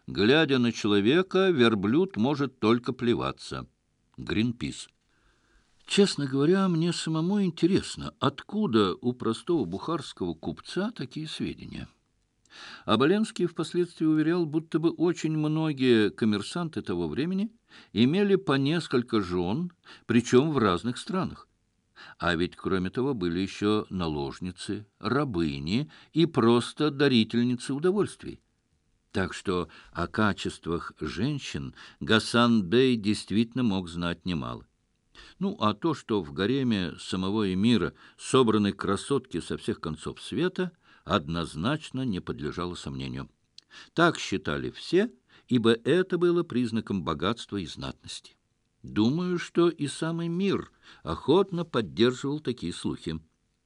Глядя на человека, верблюд может только плеваться. Гринпис. Честно говоря, мне самому интересно, откуда у простого бухарского купца такие сведения. Оболенский впоследствии уверял, будто бы очень многие коммерсанты того времени имели по несколько жен, причем в разных странах. А ведь, кроме того, были еще наложницы, рабыни и просто дарительницы удовольствий. Так что о качествах женщин Гасан-бей действительно мог знать немало. Ну, а то, что в гареме самого эмира собраны красотки со всех концов света, однозначно не подлежало сомнению. Так считали все, ибо это было признаком богатства и знатности. Думаю, что и сам эмир охотно поддерживал такие слухи.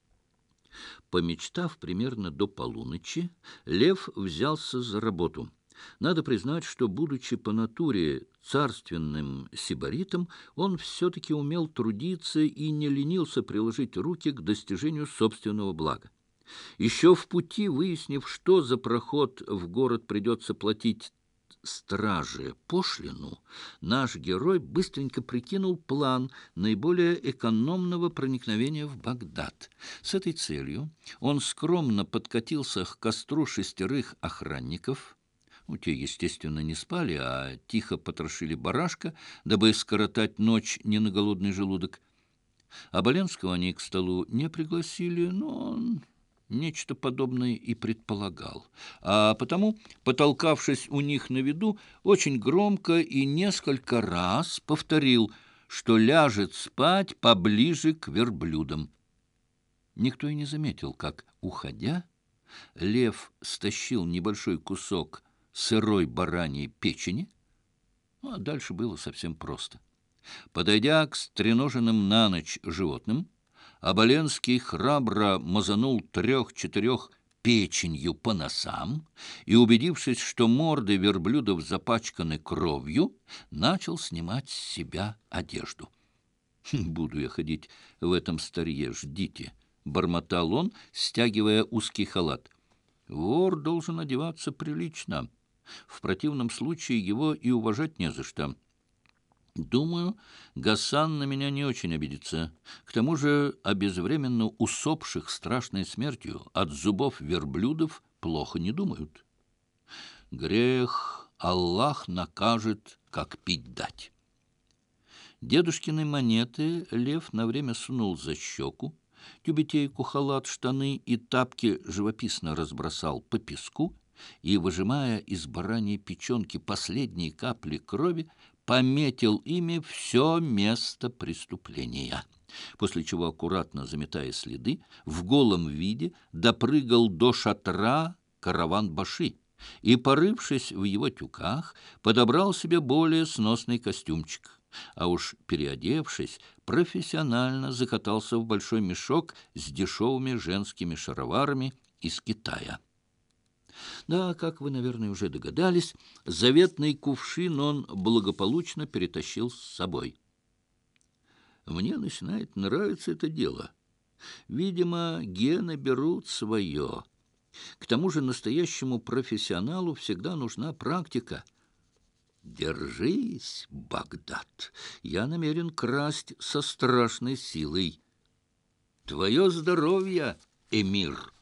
Помечтав примерно до полуночи, Лев взялся за работу. Надо признать, что, будучи по натуре царственным сибаритом, он все-таки умел трудиться и не ленился приложить руки к достижению собственного блага. Еще в пути, выяснив, что за проход в город придется платить страже пошлину, наш герой быстренько прикинул план наиболее экономного проникновения в Багдад. С этой целью он скромно подкатился к костру 6 охранников. Те, естественно, не спали, а тихо потрошили барашка, дабы скоротать ночь не на голодный желудок. Оболенского они к столу не пригласили, но он нечто подобное и предполагал. А потому, потолкавшись у них на виду, очень громко и несколько раз повторил, что ляжет спать поближе к верблюдам. Никто и не заметил, как, уходя, Лев стащил небольшой кусок сырой бараньей печени, а дальше было совсем просто. Подойдя к стреноженным на ночь животным, Оболенский храбро мазанул 3-4 печенью по носам и, убедившись, что морды верблюдов запачканы кровью, начал снимать с себя одежду. «Буду я ходить в этом старье, ждите», — бормотал он, стягивая узкий халат. «Вор должен одеваться прилично. В противном случае его и уважать не за что». Думаю, Гасан на меня не очень обидится. К тому же о безвременно усопших страшной смертью от зубов верблюдов плохо не думают. Грех Аллах накажет, как пить дать. Дедушкины монеты Лев на время сунул за щеку, тюбетейку, халат, штаны и тапки живописно разбросал по песку и, выжимая из бараньей печенки последние капли крови, пометил ими все место преступления, после чего, аккуратно заметая следы, в голом виде допрыгал до шатра караван-баши и, порывшись в его тюках, подобрал себе более сносный костюмчик, а уж переодевшись, профессионально закатался в большой мешок с дешевыми женскими шароварами из Китая. Да, как вы, наверное, уже догадались, заветный кувшин он благополучно перетащил с собой. Мне начинает нравиться это дело. Видимо, гены берут свое. К тому же настоящему профессионалу всегда нужна практика. Держись, Багдад, я намерен красть со страшной силой. Твое здоровье, эмир!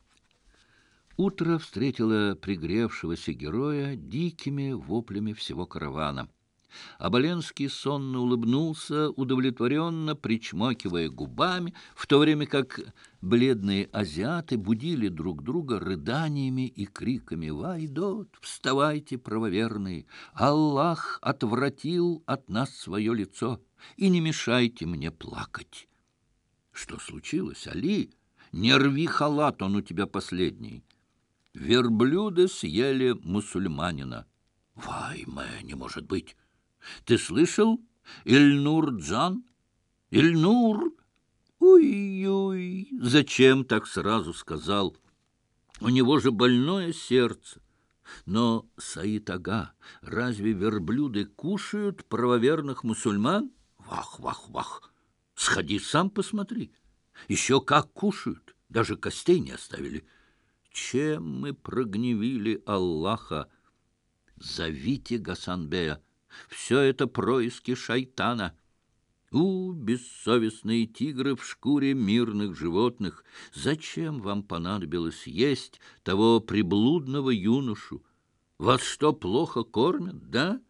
Утро встретило пригревшегося героя дикими воплями всего каравана. Оболенский сонно улыбнулся, удовлетворенно причмокивая губами, в то время как бледные азиаты будили друг друга рыданиями и криками: «Вайдот, вставайте, правоверные! Аллах отвратил от нас свое лицо, и не мешайте мне плакать!» «Что случилось, Али? Не рви халат, он у тебя последний!» «Верблюды съели мусульманина». «Вайме, не может быть! Ты слышал? Ильнур-джан? Ильнур! Ой-ой! Зачем так сразу сказал? У него же больное сердце. Но, Саид-ага, разве верблюды кушают правоверных мусульман? Вах! Сходи сам посмотри. Еще как кушают, даже костей не оставили. Чем мы прогневили Аллаха? Зовите Гасанбея. Все это происки шайтана. Бессовестные тигры в шкуре мирных животных! Зачем вам понадобилось есть того приблудного юношу? Вас что, плохо кормят, да?